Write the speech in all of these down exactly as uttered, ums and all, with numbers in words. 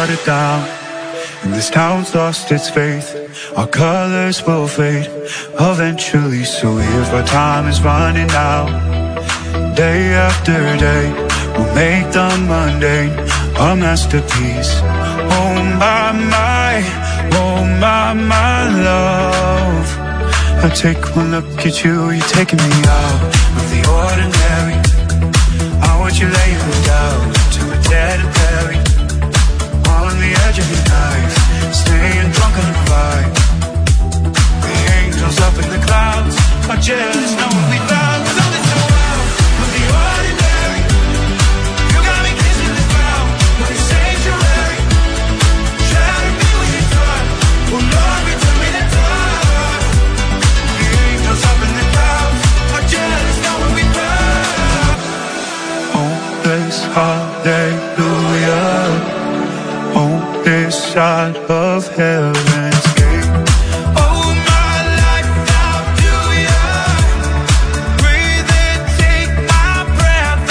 watered down, and this town's lost its faith. Our colors will fade eventually, so if our time is running out, day after day, we'll make the mundane a masterpiece. Oh my, my, oh my, my love, I take one look at you, you're taking me out of the ordinary. I want you laying me down to a dead and buried, on the edge of your knife, staying drunk on the ride. The angels up in the clouds are jealous knowing we found something so out of the ordinary. You got me kissing the ground like a sanctuary. Shatter me with your touch, oh Lord, return me the touch. The angels up in the clouds are jealous knowing we found. Oh, this hallelujah, on this side of heaven's gate. Oh, my life, I'll do ya. Breathe in, take my breath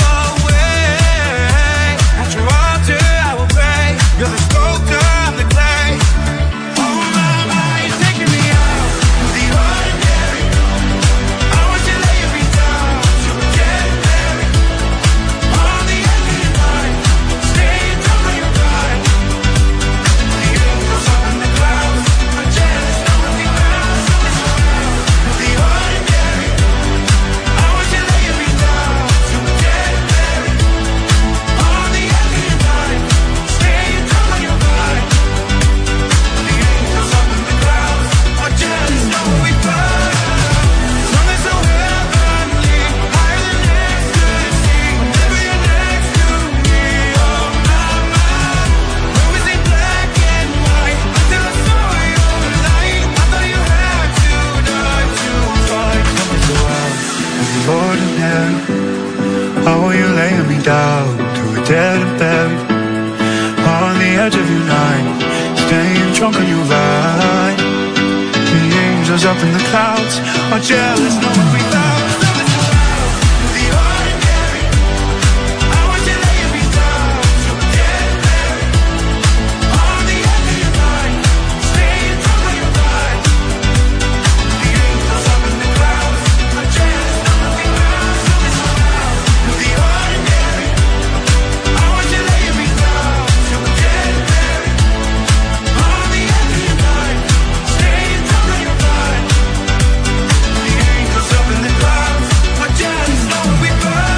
away. At your altar, I will pray. You're the sculptor, I'm the clay. Oh, my, my, you're taking me out of the ordinary. I want you laying me down to a dead berry, on the edge of your night, staying drunk on your ride. The angels up in the clouds are jealous knowing we found something so out of the ordinary. I want you laying me down to a dead berry, on the edge of your night, staying drunk on your ride. The angels up in the clouds are jealous knowing we found something so heavenly, higher than ecstasy. Whenever you're next to me, oh my, my. When we see black and white, until I saw your light, I thought you had to die to find something so out of the ordinary. How are you laying me down to a dead and buried, on the edge of your night, staying drunk on your ride. The angels up in the clouds are jealous knowing we found something so out of the ordinary. I want you laying me down to a dead berry, on the edge of your night, staying drunk on your ride. The angels up in the clouds are jealous knowing we found something so out of the ordinary. I want you laying me down to a dead berry, on the edge of your night, staying drunk on your ride. The angels up in the clouds are jealous knowing we found.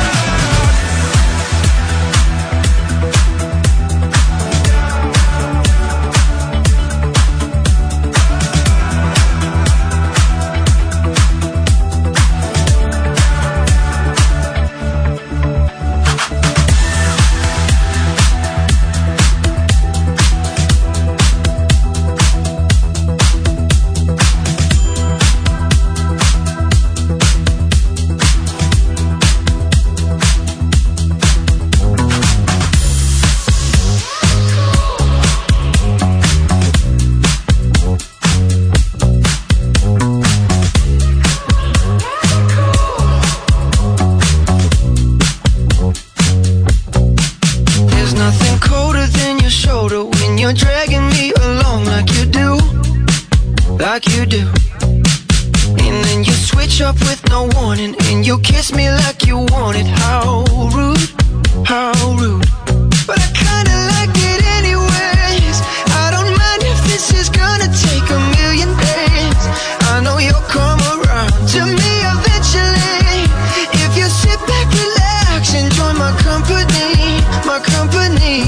There's nothing colder than your shoulder when you're dragging me along like you do, like you do. And then you switch up with no warning, and you kiss me like you want it. How rude, how rude. But I kinda like it anyways. I don't mind if this is gonna take a million days. I know you'll come around to me eventually. If you sit back, relax, enjoy my company, my company.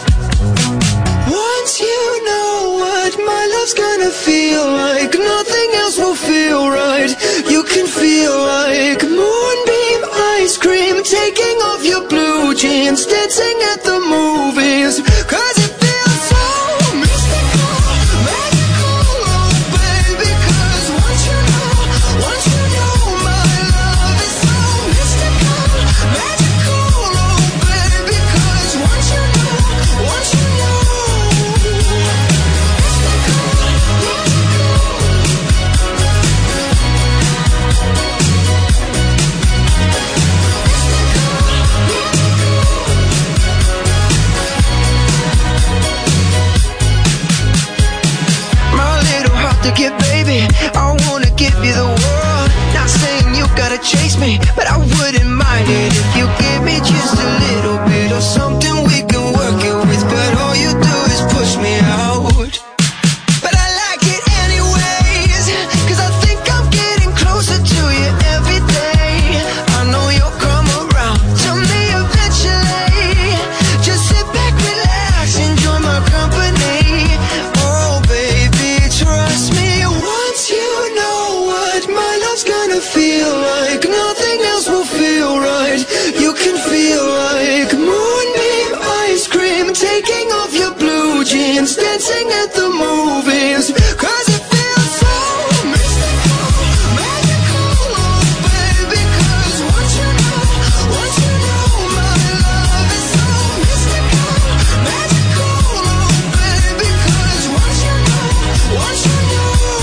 Once you know what my love's gonna feel like, nothing else will feel right. You can feel like moonbeam ice cream, taking off your blue jeans, dancing at the movies. Cause it feels so mystical, magical, oh baby. Cause once you know, once you know my love is so mystical, magical, oh baby. Cause once you know, once you know, mystical, mystical. like it, baby. I wanna give you the world. Not saying you gotta chase me, but I wouldn't mind it if you give me just a little bit of something we can work it with. But all you do is push me out. But I like it anyways, 'cause I think I'm getting closer to you every day. I know you'll come around to me eventually. Just sit back, relax, enjoy my company. Oh baby, trust me, once you know what my love's gonna feel like, nothing else will feel right. You can feel like moonbeam ice cream, taking off your blue jeans, dancing at the movies. 'Cause it feels so mystical, magical, oh baby. 'Cause once you know, once you know my love is so mystical, magical, oh baby. 'Cause once you know, once you know.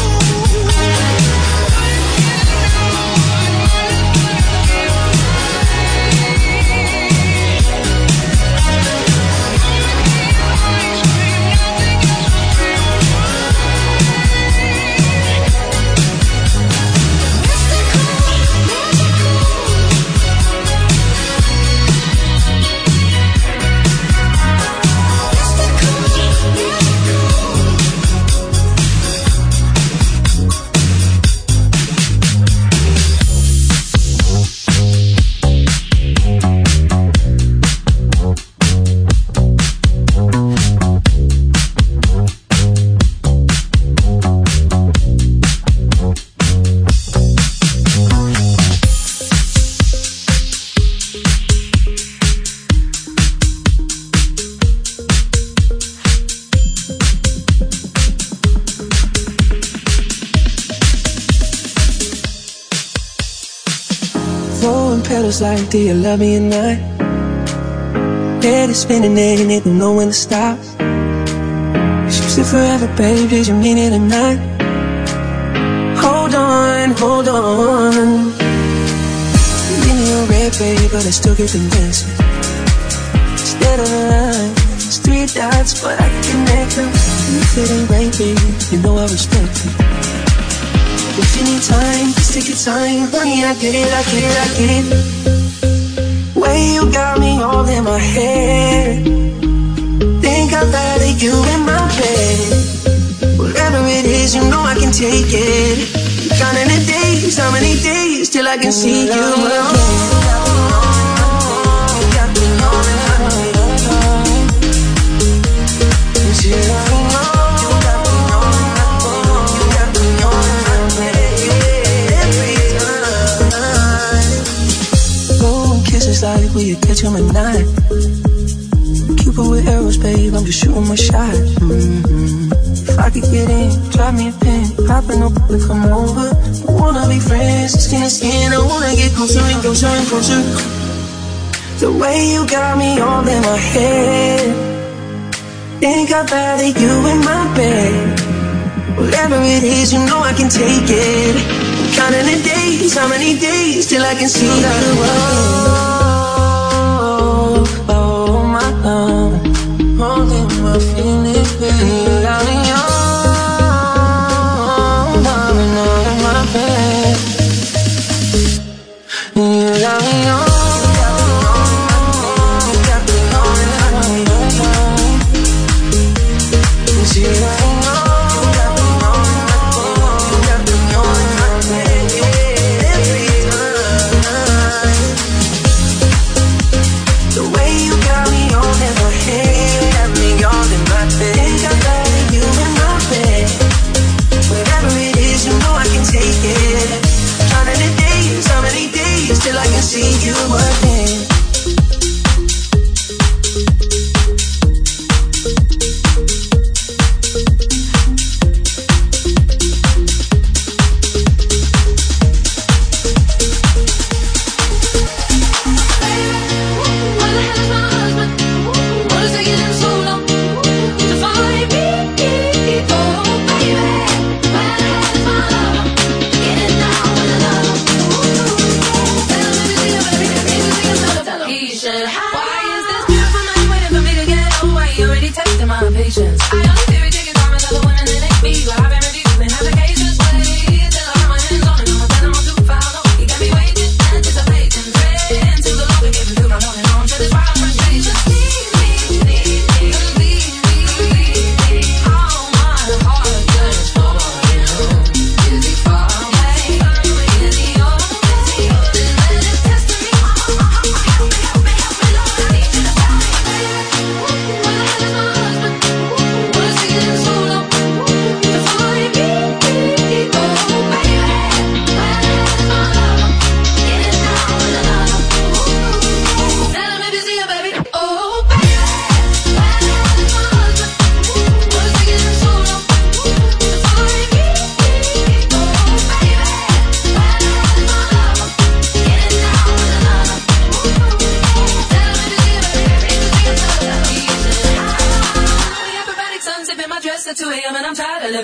Like, do you love me or not? Head is spinning and it don't know when to stop. Cause you said forever, babe, did you mean it or not? Hold on, hold on. Give me your red, babe, but I still get the dancing. Instead of a line, it's three dots, but I can connect them. You fit in great, baby, you know I respect you. If you need time, just take your time. Honey, I get it, I get it, I get it. Way you got me all in my head. Think I'd rather you in my bed. Whatever it is, you know I can take it. Counting the days, how many days till I can see you again? Like will you catch him at night? Cupid with arrows, babe, I'm just shooting my shot. Mm-hmm. If I could get in, drop me a pin, popping up to come over. I wanna be friends, skin to skin, I wanna get closer and closer and closer. The way you got me all in my head. Think I'd rather you in my bed. Whatever it is, you know I can take it. Counting the days, how many days till I can see you again? Oh my love, holding my feelings, baby. You got me on, loving all in my bed. You got me on. The way you got me all in my head, got me all in my bed.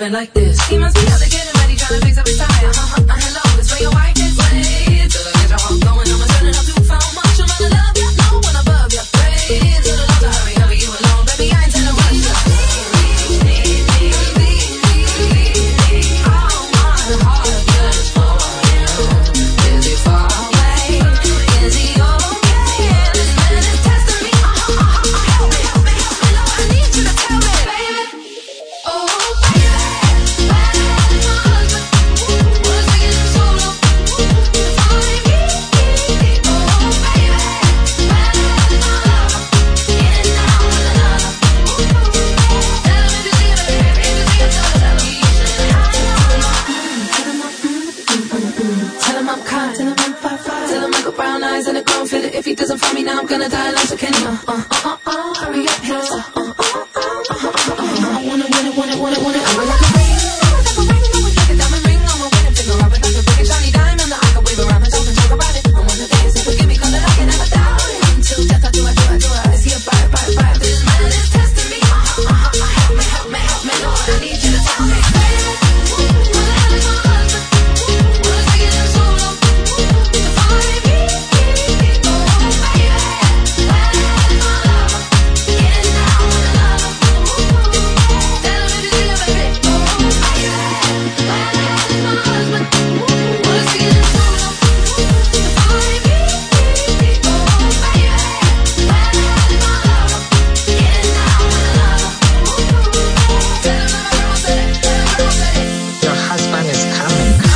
it like this. He must be out there getting ready, trying to fix up his tire. Uh-huh, uh, hello, it's where your wife is late. Till I get your heart going, I'ma turn it up too far. Much I'm gonna love you, no one above you. Praise to the Lord, to hurry, hurry, you alone, baby, I ain't telling what you just need, need, need, need, need, need. All my heart just for you. Is he far away? Is he okay? This man is testing me. Uh-huh, uh-huh, help me, help me, help me, Lord, I need you to tell me, baby. Oh, baby, where's my husband? Was taking so long to find me. Oh, baby, where's my lover? Getting down with another. Tell him if you see it, baby, if you see it, tell him he should hide. Tell him I'm, mm, tell him I'm kind. Tell him I'm five five. Tell him I got brown eyes and a grown fit. If he doesn't find me now, I'm gonna die alone. So can you? Uh, uh, uh, uh, hurry up, hit us. Uh, uh, uh, uh, uh, uh, uh, I wanna win it, want it, want it, want it. I'm like a ring, like a ring, I'm like a diamond ring. I'm a winning finger, I'll be like a big shiny diamond. I can wave around and talk and talk about it. I wanna dance and forgive me 'cause I can never doubt it. Until death, I do, I do, I do. I see a fire, fire, fire. This man is testing me. Uh, uh, uh, uh, help me, help me, help me, Lord, I need you to tell me, baby. Where the hell is my husband? Was taking him so long to find me. Oh, baby, where the hell is my lover? Getting down with another. Tell him if you see it, baby. Oh, baby, where the hell is my husband? Was taking him so long to find me. Oh, baby, where the hell is my lover? Getting down with another. Tell him every girl said it, every girl said it. Your husband is coming, coming.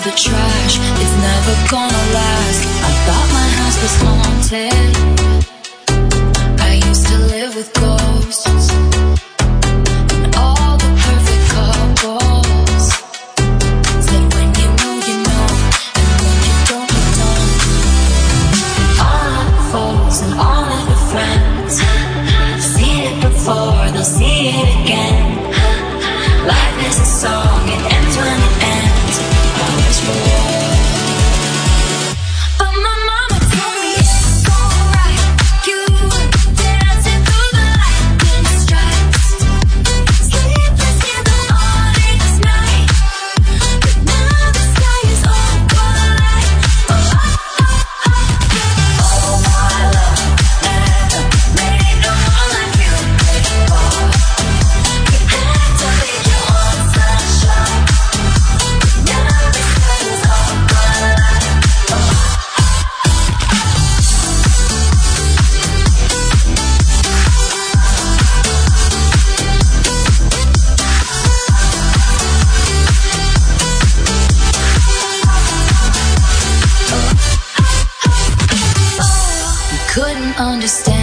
the trash, it's never gonna last. I thought my house was haunted. I used to live with ghosts and all the perfect couples. Said when you know, you know, and when you don't, you don't. All of the folks and all of the friends, seen it before, they'll see it again. Life is a song, it ends when it ends. I wish for war, but my mama told me it's alright. You were dancing through the lightning strikes, sleepless in the morning's night. But now the sky is overlight. Oh, oh, oh, oh. Oh, my love, never made no one like you before. You had to leave your own sunshine. Now the sky is overlight. You couldn't understand